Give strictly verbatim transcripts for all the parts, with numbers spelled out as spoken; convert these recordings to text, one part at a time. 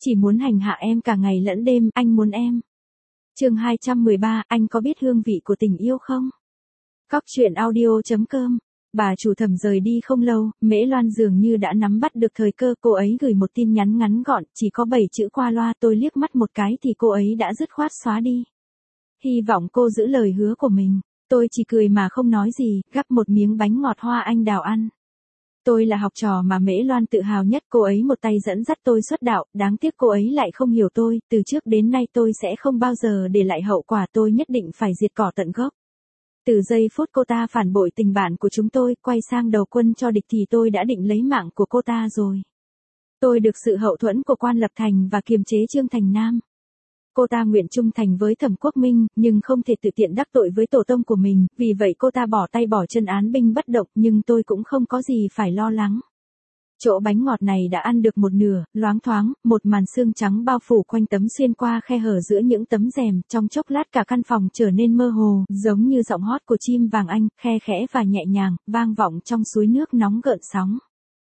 Chỉ muốn hành hạ em cả ngày lẫn đêm, anh muốn em. Chương hai trăm mười ba, anh có biết hương vị của tình yêu không? Cóc truyện audio chấm com. Bà chủ Thẩm rời đi không lâu, Mễ Loan dường như đã nắm bắt được thời cơ, cô ấy gửi một tin nhắn ngắn gọn, chỉ có bảy chữ qua loa, tôi liếc mắt một cái thì cô ấy đã dứt khoát xóa đi. Hy vọng cô giữ lời hứa của mình. Tôi chỉ cười mà không nói gì, gắp một miếng bánh ngọt hoa anh đào ăn. Tôi là học trò mà Mễ Loan tự hào nhất, cô ấy một tay dẫn dắt tôi xuất đạo, đáng tiếc cô ấy lại không hiểu tôi, từ trước đến nay tôi sẽ không bao giờ để lại hậu quả, tôi nhất định phải diệt cỏ tận gốc. Từ giây phút cô ta phản bội tình bạn của chúng tôi, quay sang đầu quân cho địch thì tôi đã định lấy mạng của cô ta rồi. Tôi được sự hậu thuẫn của Quan Lập Thành và kiềm chế Trương Thành Nam. Cô ta nguyện trung thành với Thẩm Quốc Minh, nhưng không thể tự tiện đắc tội với tổ tông của mình, vì vậy cô ta bỏ tay bỏ chân án binh bất động, nhưng tôi cũng không có gì phải lo lắng. Chỗ bánh ngọt này đã ăn được một nửa, loáng thoáng, một màn sương trắng bao phủ quanh tấm xuyên qua khe hở giữa những tấm rèm, trong chốc lát cả căn phòng trở nên mơ hồ, giống như giọng hót của chim vàng anh, khe khẽ và nhẹ nhàng, vang vọng trong suối nước nóng gợn sóng.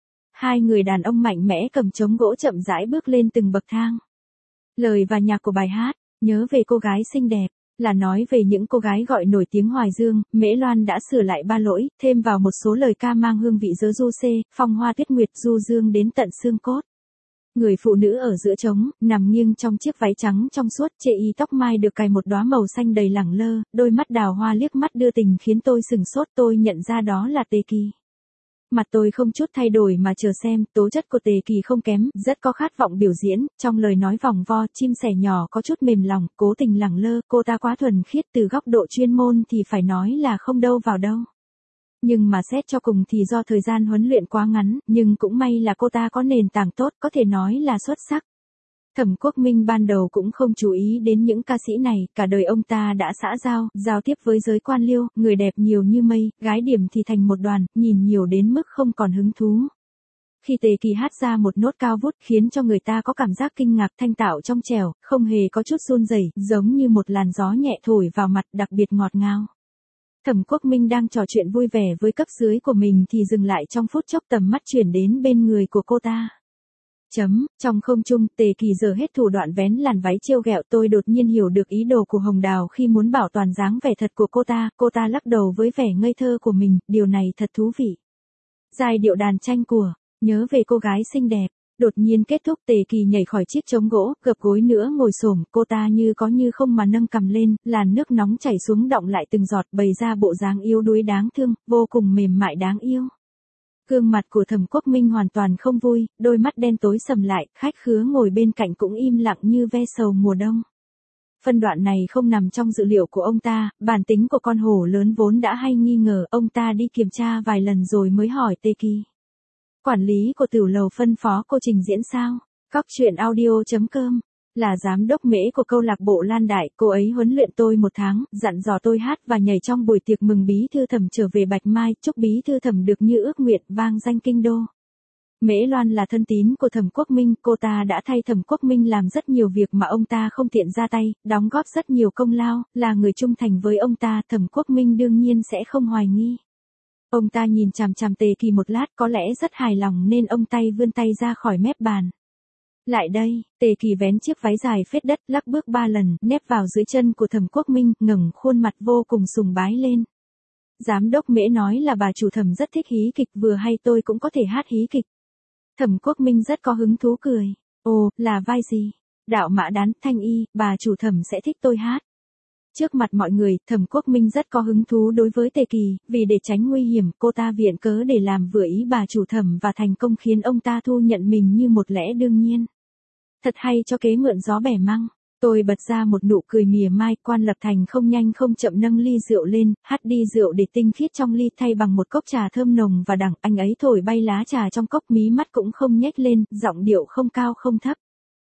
Hai người đàn ông mạnh mẽ cầm trống gỗ chậm rãi bước lên từng bậc thang. Lời và nhạc của bài hát, nhớ về cô gái xinh đẹp, là nói về những cô gái gọi nổi tiếng Hoài Dương. Mễ Loan đã sửa lại ba lỗi, thêm vào một số lời ca mang hương vị dớ du xê, phong hoa tuyết nguyệt du dương đến tận xương cốt. Người phụ nữ ở giữa trống, nằm nghiêng trong chiếc váy trắng trong suốt, chê y tóc mai được cài một đóa màu xanh đầy lẳng lơ, đôi mắt đào hoa liếc mắt đưa tình khiến tôi sừng sốt, tôi nhận ra đó là Tề Kỳ. Mặt tôi không chút thay đổi mà chờ xem, tố chất của Tề Kỳ không kém, rất có khát vọng biểu diễn, trong lời nói vòng vo, chim sẻ nhỏ có chút mềm lòng, cố tình lẳng lơ, cô ta quá thuần khiết, từ góc độ chuyên môn thì phải nói là không đâu vào đâu. Nhưng mà xét cho cùng thì do thời gian huấn luyện quá ngắn, nhưng cũng may là cô ta có nền tảng tốt, có thể nói là xuất sắc. Thẩm Quốc Minh ban đầu cũng không chú ý đến những ca sĩ này, cả đời ông ta đã xã giao, giao tiếp với giới quan liêu, người đẹp nhiều như mây, gái điểm thì thành một đoàn, nhìn nhiều đến mức không còn hứng thú. Khi Tề Kỳ hát ra một nốt cao vút khiến cho người ta có cảm giác kinh ngạc, thanh tạo trong trẻo, không hề có chút run rẩy, giống như một làn gió nhẹ thổi vào mặt, đặc biệt ngọt ngào. Thẩm Quốc Minh đang trò chuyện vui vẻ với cấp dưới của mình thì dừng lại trong phút chốc, tầm mắt chuyển đến bên người của cô ta. Chấm, trong không trung, Tề Kỳ giờ hết thủ đoạn vén làn váy trêu ghẹo, tôi đột nhiên hiểu được ý đồ của Hồng Đào khi muốn bảo toàn dáng vẻ thật của cô ta, cô ta lắc đầu với vẻ ngây thơ của mình, điều này thật thú vị. Giai điệu đàn tranh của, nhớ về cô gái xinh đẹp, đột nhiên kết thúc. Tề Kỳ nhảy khỏi chiếc trống gỗ, gập gối nữa ngồi xổm, cô ta như có như không mà nâng cằm lên, làn nước nóng chảy xuống đọng lại từng giọt, bày ra bộ dáng yếu đuối đáng thương, vô cùng mềm mại đáng yêu. Gương mặt của Thẩm Quốc Minh hoàn toàn không vui, đôi mắt đen tối sầm lại, khách khứa ngồi bên cạnh cũng im lặng như ve sầu mùa đông. Phân đoạn này không nằm trong dự liệu của ông ta, bản tính của con hổ lớn vốn đã hay nghi ngờ, ông ta đi kiểm tra vài lần rồi mới hỏi Tề Kỳ. Quản lý của tiểu lầu phân phó cô trình diễn sao? Cóc truyện audio chấm com. Là giám đốc Mễ của câu lạc bộ Lan Đại, cô ấy huấn luyện tôi một tháng, dặn dò tôi hát và nhảy trong buổi tiệc mừng bí thư Thẩm trở về Bạch Mai, chúc bí thư Thẩm được như ước nguyện, vang danh kinh đô. Mễ Loan là thân tín của Thẩm Quốc Minh, cô ta đã thay Thẩm Quốc Minh làm rất nhiều việc mà ông ta không tiện ra tay, đóng góp rất nhiều công lao, là người trung thành với ông ta, Thẩm Quốc Minh đương nhiên sẽ không hoài nghi. Ông ta nhìn chằm chằm Tề Kỳ một lát, có lẽ rất hài lòng nên ông tay vươn tay ra khỏi mép bàn. Lại đây, Tề Kỳ vén chiếc váy dài phết đất, lắc bước ba lần, nép vào dưới chân của Thẩm Quốc Minh, ngẩng khuôn mặt vô cùng sùng bái lên. Giám đốc Mễ nói là bà chủ Thẩm rất thích hí kịch, vừa hay tôi cũng có thể hát hí kịch. Thẩm Quốc Minh rất có hứng thú cười. Ồ, là vai gì? Đạo Mã Đán, Thanh Y, bà chủ Thẩm sẽ thích tôi hát. Trước mặt mọi người, Thẩm Quốc Minh rất có hứng thú đối với Tề Kỳ, vì để tránh nguy hiểm, cô ta viện cớ để làm vừa ý bà chủ Thẩm và thành công khiến ông ta thu nhận mình như một lẽ đương nhiên. Thật hay cho kế mượn gió bẻ măng. Tôi bật ra một nụ cười mỉa mai, Quan Lập Thành không nhanh không chậm nâng ly rượu lên, hắt đi rượu để tinh khiết trong ly thay bằng một cốc trà thơm nồng và đắng, anh ấy thổi bay lá trà trong cốc, mí mắt cũng không nhếch lên, giọng điệu không cao không thấp.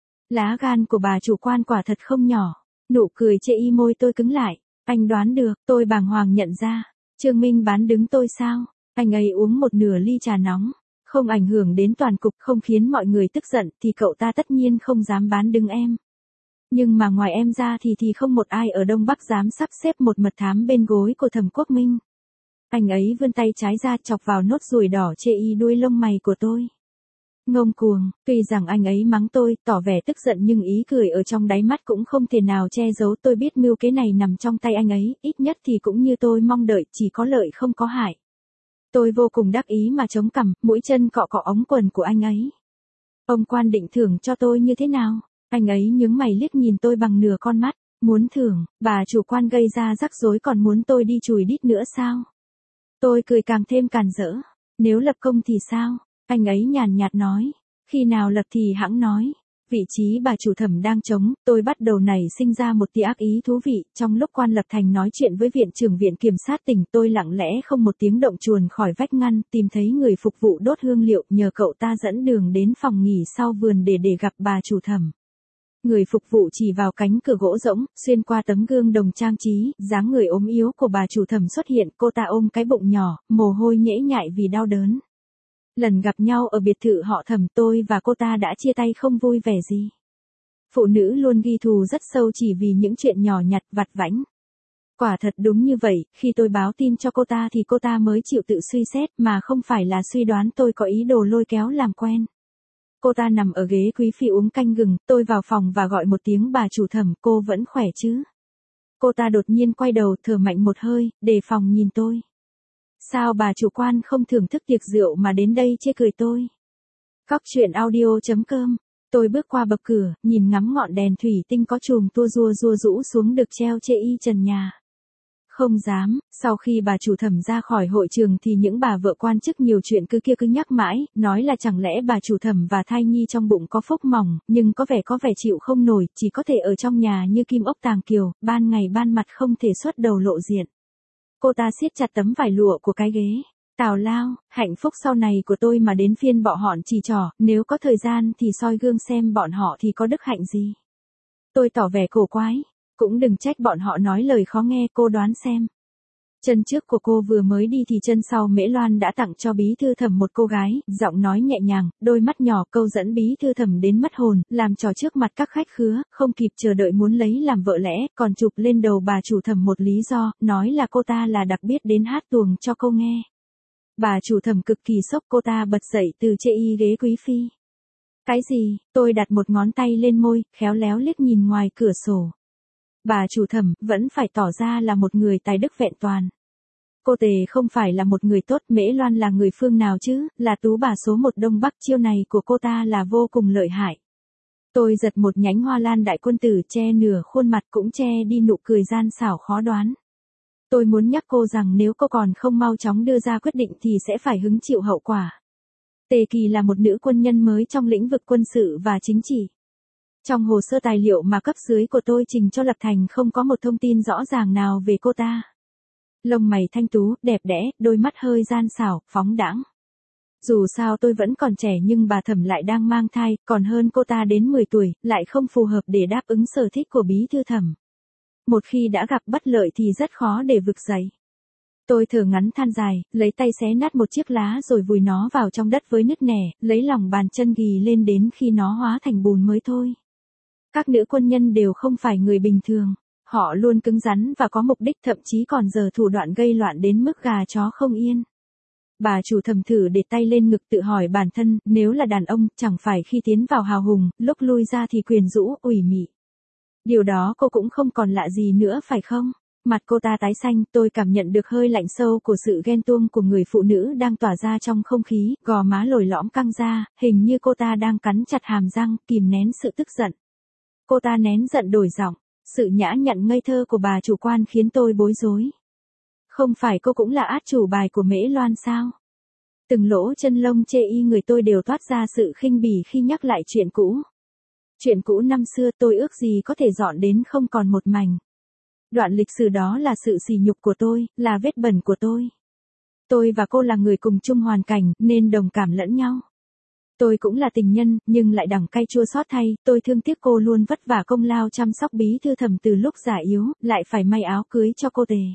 Lá gan của bà chủ Quan quả thật không nhỏ. Nụ cười chê y môi tôi cứng lại. Anh đoán được, tôi bàng hoàng nhận ra. Trương Minh bán đứng tôi sao? Anh ấy uống một nửa ly trà nóng. Không ảnh hưởng đến toàn cục, không khiến mọi người tức giận, thì cậu ta tất nhiên không dám bán đứng em. Nhưng mà ngoài em ra thì thì không một ai ở Đông Bắc dám sắp xếp một mật thám bên gối của Thẩm Quốc Minh. Anh ấy vươn tay trái ra chọc vào nốt ruồi đỏ chê y đuôi lông mày của tôi. Ngông cuồng, tuy rằng anh ấy mắng tôi, tỏ vẻ tức giận nhưng ý cười ở trong đáy mắt cũng không thể nào che giấu. Tôi biết mưu kế này nằm trong tay anh ấy, ít nhất thì cũng như tôi mong đợi, chỉ có lợi không có hại. Tôi vô cùng đắc ý mà chống cằm, mũi chân cọ cọ ống quần của anh ấy. Ông quan định thưởng cho tôi như thế nào? Anh ấy nhướng mày liếc nhìn tôi bằng nửa con mắt. Muốn thưởng, bà chủ quan gây ra rắc rối còn muốn tôi đi chùi đít nữa sao? Tôi cười càng thêm càn rỡ. Nếu lập công thì sao? Anh ấy nhàn nhạt nói. Khi nào lập thì hẵng nói. Vị trí bà chủ thẩm đang trống, tôi bắt đầu nảy sinh ra một tia ác ý thú vị. Trong lúc quan lập thành nói chuyện với viện trưởng viện kiểm sát tỉnh, tôi lặng lẽ không một tiếng động chuồn khỏi vách ngăn, tìm thấy người phục vụ đốt hương liệu, nhờ cậu ta dẫn đường đến phòng nghỉ sau vườn để để gặp bà chủ thẩm. Người phục vụ chỉ vào cánh cửa gỗ rỗng, xuyên qua tấm gương đồng trang trí, dáng người ốm yếu của bà chủ thẩm xuất hiện, cô ta ôm cái bụng nhỏ, mồ hôi nhễ nhại vì đau đớn. Lần gặp nhau ở biệt thự họ Thẩm, tôi và cô ta đã chia tay không vui vẻ gì. Phụ nữ luôn ghi thù rất sâu chỉ vì những chuyện nhỏ nhặt vặt vãnh. Quả thật đúng như vậy, khi tôi báo tin cho cô ta thì cô ta mới chịu tự suy xét mà không phải là suy đoán tôi có ý đồ lôi kéo làm quen. Cô ta nằm ở ghế quý phi uống canh gừng, tôi vào phòng và gọi một tiếng bà chủ Thẩm, cô vẫn khỏe chứ? Cô ta đột nhiên quay đầu thở mạnh một hơi, đề phòng nhìn tôi. Sao bà chủ quan không thưởng thức tiệc rượu mà đến đây chê cười tôi? Cóc truyện audio chấm com. Tôi bước qua bậc cửa, nhìn ngắm ngọn đèn thủy tinh có chùm tua rua rua rũ xuống được treo chê y trần nhà. Không dám, sau khi bà chủ Thẩm ra khỏi hội trường thì những bà vợ quan chức nhiều chuyện cứ kia cứ nhắc mãi, nói là chẳng lẽ bà chủ Thẩm và thai nhi trong bụng có phúc mỏng, nhưng có vẻ có vẻ chịu không nổi, chỉ có thể ở trong nhà như kim ốc tàng kiều, ban ngày ban mặt không thể xuất đầu lộ diện. Cô ta siết chặt tấm vải lụa của cái ghế. Tào lao, hạnh phúc sau này của tôi mà đến phiên bọ họn chỉ trỏ, nếu có thời gian thì soi gương xem bọn họ thì có đức hạnh gì. Tôi tỏ vẻ cổ quái, cũng đừng trách bọn họ nói lời khó nghe, cô đoán xem. Chân trước của cô vừa mới đi thì chân sau Mễ Loan đã tặng cho bí thư Thẩm một cô gái, giọng nói nhẹ nhàng, đôi mắt nhỏ câu dẫn bí thư Thẩm đến mất hồn, làm trò trước mặt các khách khứa, không kịp chờ đợi muốn lấy làm vợ lẽ, còn chụp lên đầu bà chủ Thẩm một lý do, nói là cô ta là đặc biệt đến hát tuồng cho cô nghe. Bà chủ Thẩm cực kỳ sốc, cô ta bật dậy từ chê y ghế quý phi. Cái gì? Tôi đặt một ngón tay lên môi, khéo léo liếc nhìn ngoài cửa sổ. Bà chủ Thẩm vẫn phải tỏ ra là một người tài đức vẹn toàn. Cô Tề không phải là một người tốt, Mễ Loan là người phương nào chứ, là tú bà số một Đông Bắc, chiêu này của cô ta là vô cùng lợi hại. Tôi giật một nhánh hoa lan đại quân tử che nửa khuôn mặt cũng che đi nụ cười gian xảo khó đoán. Tôi muốn nhắc cô rằng nếu cô còn không mau chóng đưa ra quyết định thì sẽ phải hứng chịu hậu quả. Tề Kỳ là một nữ quân nhân mới trong lĩnh vực quân sự và chính trị. Trong hồ sơ tài liệu mà cấp dưới của tôi trình cho Lập Thành không có một thông tin rõ ràng nào về cô ta. Lông mày thanh tú, đẹp đẽ, đôi mắt hơi gian xảo, phóng đãng. Dù sao tôi vẫn còn trẻ nhưng bà Thẩm lại đang mang thai, còn hơn cô ta đến mười tuổi, lại không phù hợp để đáp ứng sở thích của bí thư Thẩm. Một khi đã gặp bất lợi thì rất khó để vực dậy. Tôi thở ngắn than dài, lấy tay xé nát một chiếc lá rồi vùi nó vào trong đất với nứt nẻ, lấy lòng bàn chân ghì lên đến khi nó hóa thành bùn mới thôi. Các nữ quân nhân đều không phải người bình thường. Họ luôn cứng rắn và có mục đích, thậm chí còn giở thủ đoạn gây loạn đến mức gà chó không yên. Bà chủ Thẩm thử để tay lên ngực tự hỏi bản thân, nếu là đàn ông, chẳng phải khi tiến vào hào hùng, lúc lui ra thì quyền rũ, ủy mị. Điều đó cô cũng không còn lạ gì nữa phải không? Mặt cô ta tái xanh, tôi cảm nhận được hơi lạnh sâu của sự ghen tuông của người phụ nữ đang tỏa ra trong không khí, gò má lồi lõm căng ra, hình như cô ta đang cắn chặt hàm răng, kìm nén sự tức giận. Cô ta nén giận đổi giọng. Sự nhã nhặn ngây thơ của bà chủ quan khiến tôi bối rối. Không phải cô cũng là át chủ bài của Mễ Loan sao? Từng lỗ chân lông chê y người tôi đều toát ra sự khinh bỉ khi nhắc lại chuyện cũ. Chuyện cũ năm xưa tôi ước gì có thể dọn đến không còn một mảnh. Đoạn lịch sử đó là sự sỉ nhục của tôi, là vết bẩn của tôi. Tôi và cô là người cùng chung hoàn cảnh, nên đồng cảm lẫn nhau. Tôi cũng là tình nhân, nhưng lại đắng cay chua xót thay, tôi thương tiếc cô luôn vất vả công lao chăm sóc bí thư Thẩm từ lúc già yếu, lại phải may áo cưới cho cô Tề.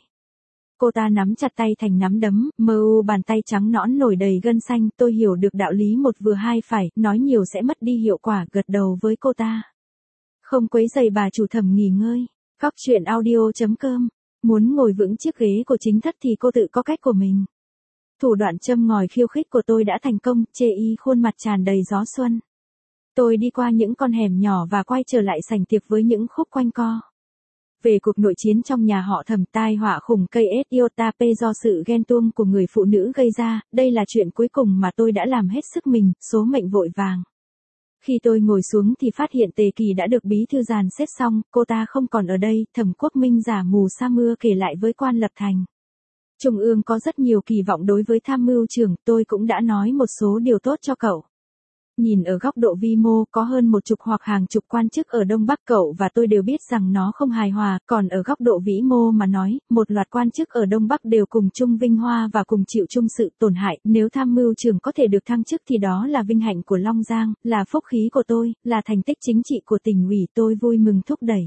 Cô ta nắm chặt tay thành nắm đấm, mờ u bàn tay trắng nõn nổi đầy gân xanh, tôi hiểu được đạo lý một vừa hai phải, nói nhiều sẽ mất đi hiệu quả, gật đầu với cô ta. Không quấy rầy bà chủ Thẩm nghỉ ngơi. Cóc truyện audio chấm com. Muốn ngồi vững chiếc ghế của chính thất thì cô tự có cách của mình. Thủ đoạn châm ngòi khiêu khích của tôi đã thành công, chê y khuôn mặt tràn đầy gió xuân. Tôi đi qua những con hẻm nhỏ và quay trở lại sảnh tiệc với những khúc quanh co. Về cuộc nội chiến trong nhà họ Thẩm, tai họa khủng cây Ethiopia do sự ghen tuông của người phụ nữ gây ra, đây là chuyện cuối cùng mà tôi đã làm hết sức mình, số mệnh vội vàng. Khi tôi ngồi xuống thì phát hiện Tề Kỳ đã được bí thư dàn xếp xong, cô ta không còn ở đây, Thẩm Quốc Minh giả mù sa mưa kể lại với Quan Lập Thành. Trung ương có rất nhiều kỳ vọng đối với tham mưu trưởng, tôi cũng đã nói một số điều tốt cho cậu. Nhìn ở góc độ vi mô, có hơn một chục hoặc hàng chục quan chức ở Đông Bắc cậu và tôi đều biết rằng nó không hài hòa, còn ở góc độ vĩ mô mà nói, một loạt quan chức ở Đông Bắc đều cùng chung vinh hoa và cùng chịu chung sự tổn hại, nếu tham mưu trưởng có thể được thăng chức thì đó là vinh hạnh của Long Giang, là phúc khí của tôi, là thành tích chính trị của tỉnh ủy, tôi vui mừng thúc đẩy.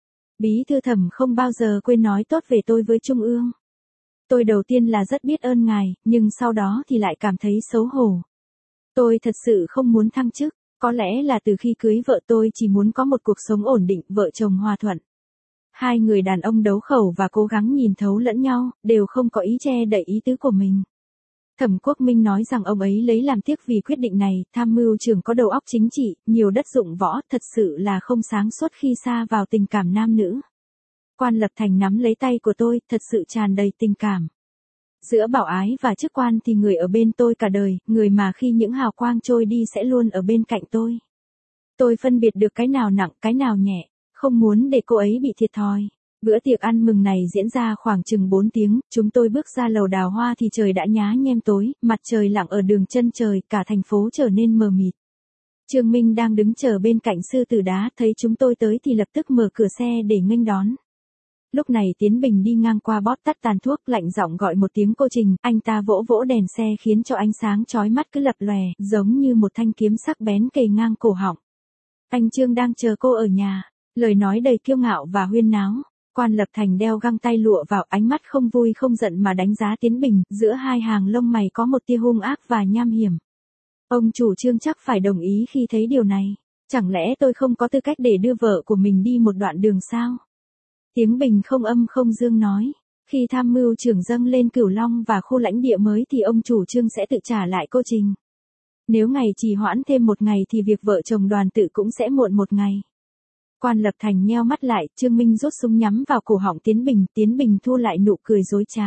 Bí thư Thẩm không bao giờ quên nói tốt về tôi với Trung ương. Tôi đầu tiên là rất biết ơn ngài, nhưng sau đó thì lại cảm thấy xấu hổ. Tôi thật sự không muốn thăng chức, có lẽ là từ khi cưới vợ tôi chỉ muốn có một cuộc sống ổn định, vợ chồng hòa thuận. Hai người đàn ông đấu khẩu và cố gắng nhìn thấu lẫn nhau, đều không có ý che đậy ý tứ của mình. Thẩm Quốc Minh nói rằng ông ấy lấy làm tiếc vì quyết định này, tham mưu trưởng có đầu óc chính trị, nhiều đất dụng võ, thật sự là không sáng suốt khi sa vào tình cảm nam nữ. Quan Lập Thành nắm lấy tay của tôi, thật sự tràn đầy tình cảm. Giữa bảo ái và chức quan thì người ở bên tôi cả đời, người mà khi những hào quang trôi đi sẽ luôn ở bên cạnh tôi. Tôi phân biệt được cái nào nặng, cái nào nhẹ, không muốn để cô ấy bị thiệt thòi. Bữa tiệc ăn mừng này diễn ra khoảng chừng bốn tiếng, chúng tôi bước ra lầu Đào Hoa thì trời đã nhá nhem tối, mặt trời lặn ở đường chân trời, cả thành phố trở nên mờ mịt. Trương Minh đang đứng chờ bên cạnh sư tử đá, thấy chúng tôi tới thì lập tức mở cửa xe để nghênh đón. Lúc này Tiến Bình đi ngang qua bóp tắt tàn thuốc, lạnh giọng gọi một tiếng cô Trình, anh ta vỗ vỗ đèn xe khiến cho ánh sáng chói mắt cứ lập lòe, giống như một thanh kiếm sắc bén kề ngang cổ họng. Anh Trương đang chờ cô ở nhà, lời nói đầy kiêu ngạo và huyên náo. Quan Lập Thành đeo găng tay lụa vào, ánh mắt không vui không giận mà đánh giá Tiến Bình, giữa hai hàng lông mày có một tia hung ác và nham hiểm. Ông chủ Trương chắc phải đồng ý khi thấy điều này, chẳng lẽ tôi không có tư cách để đưa vợ của mình đi một đoạn đường sao? Tiếng Bình không âm không dương nói, khi tham mưu trưởng dâng lên Cửu Long và khu lãnh địa mới thì ông chủ Trương sẽ tự trả lại cô Trình. Nếu ngày trì hoãn thêm một ngày thì việc vợ chồng Đoàn Tự cũng sẽ muộn một ngày. Quan Lập Thành nheo mắt lại, Trương Minh rút súng nhắm vào cổ họng Tiến Bình, Tiến Bình thu lại nụ cười dối trá.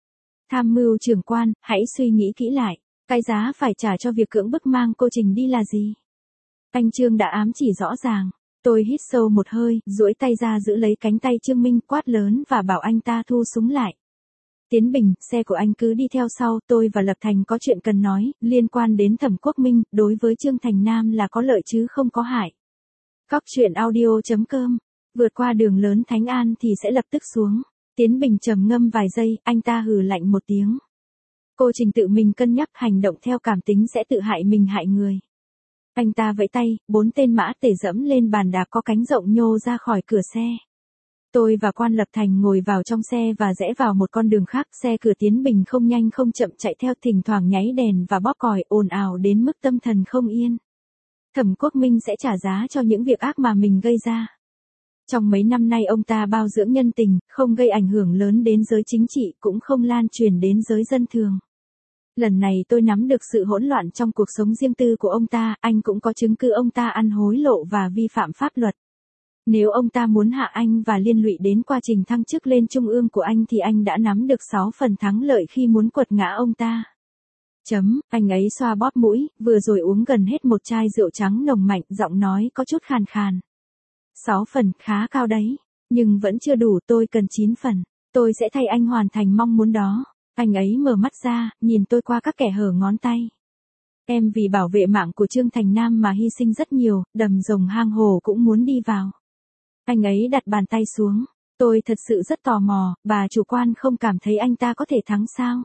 Tham mưu trưởng quan, hãy suy nghĩ kỹ lại, cái giá phải trả cho việc cưỡng bức mang cô Trình đi là gì? Anh Trương đã ám chỉ rõ ràng. Tôi hít sâu một hơi, duỗi tay ra giữ lấy cánh tay Trương Minh, quát lớn và bảo anh ta thu súng lại. Tiến Bình, xe của anh cứ đi theo sau, tôi và Lập Thành có chuyện cần nói, liên quan đến Thẩm Quốc Minh, đối với Trương Thành Nam là có lợi chứ không có hại. Cóc truyện audio chấm com, vượt qua đường lớn Thánh An thì sẽ lập tức xuống. Tiến Bình trầm ngâm vài giây, anh ta hừ lạnh một tiếng. Cô Trình tự mình cân nhắc, hành động theo cảm tính sẽ tự hại mình hại người. Anh ta vẫy tay, bốn tên mã tể dẫm lên bàn đạp có cánh rộng nhô ra khỏi cửa xe. Tôi và Quan Lập Thành ngồi vào trong xe và rẽ vào một con đường khác, xe cửa Tiến Bình không nhanh không chậm chạy theo, thỉnh thoảng nháy đèn và bóp còi, ồn ào đến mức tâm thần không yên. Thẩm Quốc Minh sẽ trả giá cho những việc ác mà mình gây ra. Trong mấy năm nay ông ta bao dưỡng nhân tình, không gây ảnh hưởng lớn đến giới chính trị, cũng không lan truyền đến giới dân thường. Lần này tôi nắm được sự hỗn loạn trong cuộc sống riêng tư của ông ta, anh cũng có chứng cứ ông ta ăn hối lộ và vi phạm pháp luật. Nếu ông ta muốn hạ anh và liên lụy đến quá trình thăng chức lên trung ương của anh thì anh đã nắm được sáu phần thắng lợi khi muốn quật ngã ông ta. Chấm, anh ấy xoa bóp mũi, vừa rồi uống gần hết một chai rượu trắng nồng mạnh, giọng nói có chút khàn khàn. Sáu phần, khá cao đấy, nhưng vẫn chưa đủ, tôi cần chín phần, tôi sẽ thay anh hoàn thành mong muốn đó. Anh ấy mở mắt ra, nhìn tôi qua các kẻ hở ngón tay. Em vì bảo vệ mạng của Trương Thành Nam mà hy sinh rất nhiều, đầm rồng hang hồ cũng muốn đi vào. Anh ấy đặt bàn tay xuống. Tôi thật sự rất tò mò, bà chủ quan không cảm thấy anh ta có thể thắng sao?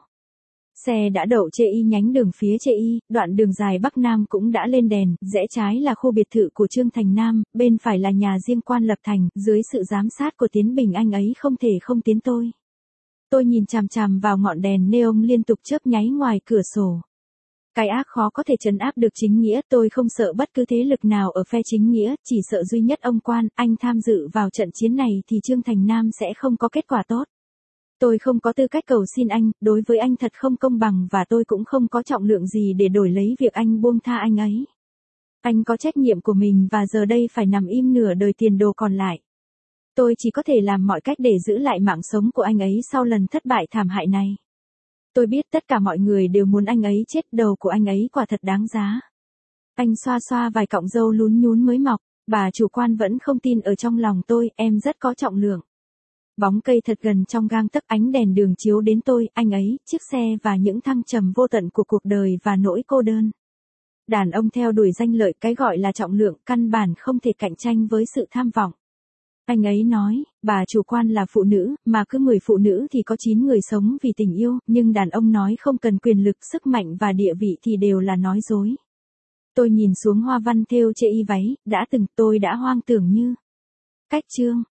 Xe đã đậu chê y nhánh đường phía chê y, đoạn đường dài Bắc Nam cũng đã lên đèn, rẽ trái là khu biệt thự của Trương Thành Nam, bên phải là nhà riêng Quan Lập Thành, dưới sự giám sát của Tiến Bình anh ấy không thể không tiến tôi. Tôi nhìn chằm chằm vào ngọn đèn neon liên tục chớp nháy ngoài cửa sổ. Cái ác khó có thể trấn áp được chính nghĩa, tôi không sợ bất cứ thế lực nào ở phe chính nghĩa, chỉ sợ duy nhất ông Quan, anh tham dự vào trận chiến này thì Trương Thành Nam sẽ không có kết quả tốt. Tôi không có tư cách cầu xin anh, đối với anh thật không công bằng và tôi cũng không có trọng lượng gì để đổi lấy việc anh buông tha anh ấy. Anh có trách nhiệm của mình và giờ đây phải nằm im nửa đời tiền đồ còn lại. Tôi chỉ có thể làm mọi cách để giữ lại mạng sống của anh ấy sau lần thất bại thảm hại này. Tôi biết tất cả mọi người đều muốn anh ấy chết, đầu của anh ấy quả thật đáng giá. Anh xoa xoa vài cọng râu lún nhún mới mọc, bà chủ quan vẫn không tin ở trong lòng tôi, em rất có trọng lượng. Bóng cây thật gần trong gang tấc, ánh đèn đường chiếu đến tôi, anh ấy, chiếc xe và những thăng trầm vô tận của cuộc đời và nỗi cô đơn. Đàn ông theo đuổi danh lợi, cái gọi là trọng lượng, căn bản không thể cạnh tranh với sự tham vọng. Anh ấy nói, bà chủ quan là phụ nữ, mà cứ mười phụ nữ thì có chín người sống vì tình yêu, nhưng đàn ông nói không cần quyền lực, sức mạnh và địa vị thì đều là nói dối. Tôi nhìn xuống hoa văn thêu chê y váy, đã từng tôi đã hoang tưởng như. Cách chương